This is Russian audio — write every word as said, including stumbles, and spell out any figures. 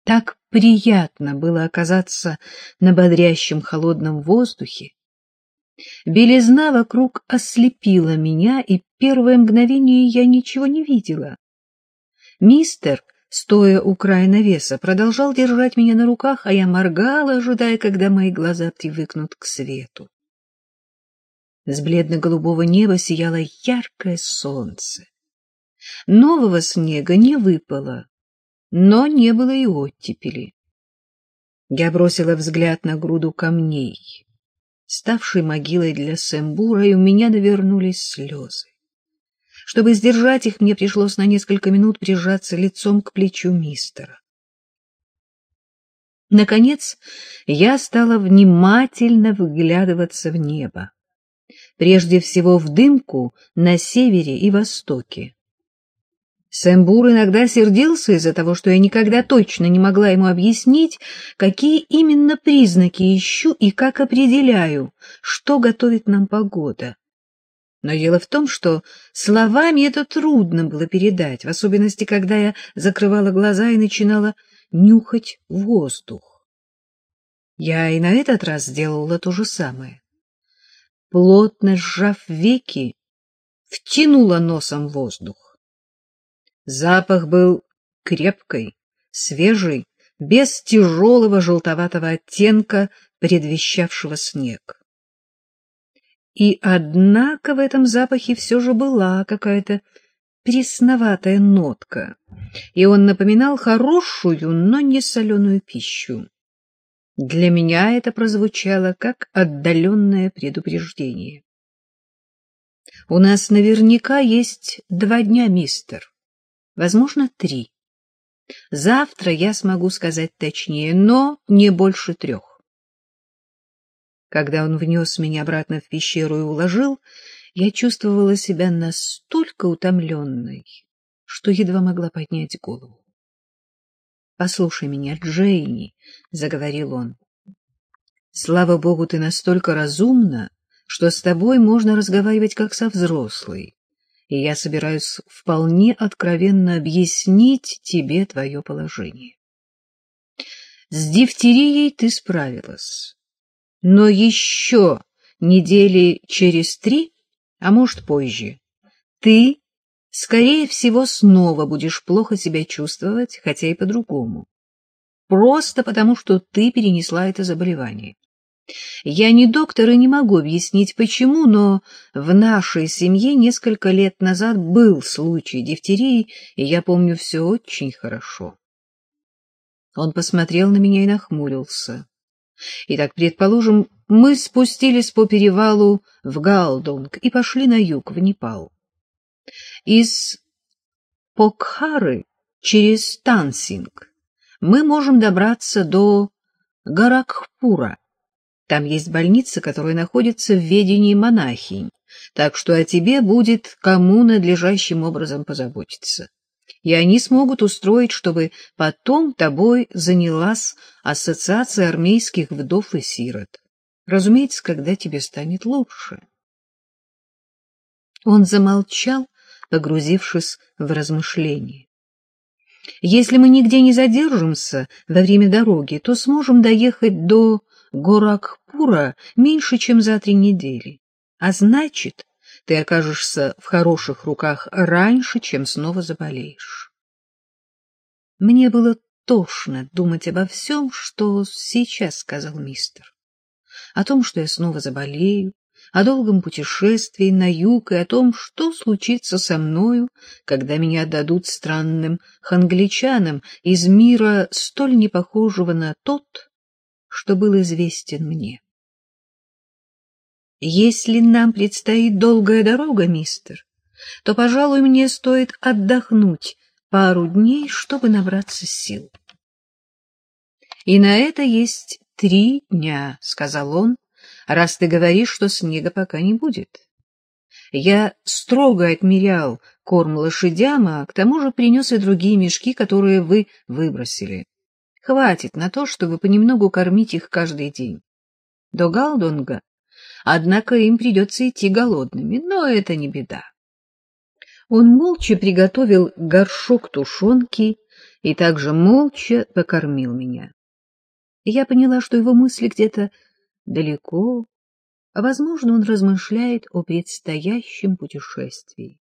Так приятно было оказаться на бодрящем холодном воздухе. Белизна вокруг ослепила меня, и первое мгновение я ничего не видела. Мистер, стоя у края навеса, продолжал держать меня на руках, а я моргала, ожидая, когда мои глаза привыкнут к свету. С бледно-голубого неба сияло яркое солнце. Нового снега не выпало, но не было и оттепели. Я бросила взгляд на груду камней, ставшей могилой для Сэмбура, и у меня навернулись слезы. Чтобы сдержать их, мне пришлось на несколько минут прижаться лицом к плечу мистера. Наконец, я стала внимательно вглядываться в небо, прежде всего в дымку на севере и востоке. Сэмбур иногда сердился из-за того, что я никогда точно не могла ему объяснить, какие именно признаки ищу и как определяю, что готовит нам погода. Но дело в том, что словами это трудно было передать, в особенности, когда я закрывала глаза и начинала нюхать воздух. Я и на этот раз сделала то же самое. Плотно сжав веки, втянула носом воздух. Запах был крепкий, свежий, без тяжелого желтоватого оттенка, предвещавшего снег. И однако в этом запахе все же была какая-то пресноватая нотка, и он напоминал хорошую, но не соленую пищу. Для меня это прозвучало как отдаленное предупреждение. — У нас наверняка есть два дня, мистер. Возможно, три. Завтра я смогу сказать точнее, но не больше трех. Когда он внес меня обратно в пещеру и уложил, я чувствовала себя настолько утомленной, что едва могла поднять голову. — Послушай меня, Джейни, — заговорил он. — Слава богу, ты настолько разумна, что с тобой можно разговаривать как со взрослой, и я собираюсь вполне откровенно объяснить тебе твое положение. С дифтерией ты справилась, но еще недели через три, а может позже, ты, скорее всего, снова будешь плохо себя чувствовать, хотя и по-другому, просто потому, что ты перенесла это заболевание. Я не доктор и не могу объяснить, почему, но в нашей семье несколько лет назад был случай дифтерии, и я помню все очень хорошо. Он посмотрел на меня и нахмурился. Итак, предположим, мы спустились по перевалу в Галдонг и пошли на юг, в Непал. Из Покхары через Тансинг мы можем добраться до Горакхпура. Там есть больница, которая находится в ведении монахинь, так что о тебе будет кому надлежащим образом позаботиться. И они смогут устроить, чтобы потом тобой занялась ассоциация армейских вдов и сирот. Разумеется, когда тебе станет лучше. Он замолчал, погрузившись в размышления. Если мы нигде не задержимся во время дороги, то сможем доехать до Горакхпура меньше, чем за три недели. А значит, ты окажешься в хороших руках раньше, чем снова заболеешь. Мне было тошно думать обо всем, что сейчас сказал мистер. О том, что я снова заболею, о долгом путешествии на юг и о том, что случится со мною, когда меня отдадут странным хангличанам из мира, столь непохожего на тот, что был известен мне. Если нам предстоит долгая дорога, мистер, то, пожалуй, мне стоит отдохнуть пару дней, чтобы набраться сил. И на это есть три дня, — сказал он, — раз ты говоришь, что снега пока не будет. Я строго отмерял корм лошадям, а к тому же принес и другие мешки, которые вы выбросили. Хватит на то, чтобы понемногу кормить их каждый день. До Галдонга, однако, им придется идти голодными, но это не беда. Он молча приготовил горшок тушенки, и также молча покормил меня. Я поняла, что его мысли где-то далеко, а, возможно, он размышляет о предстоящем путешествии.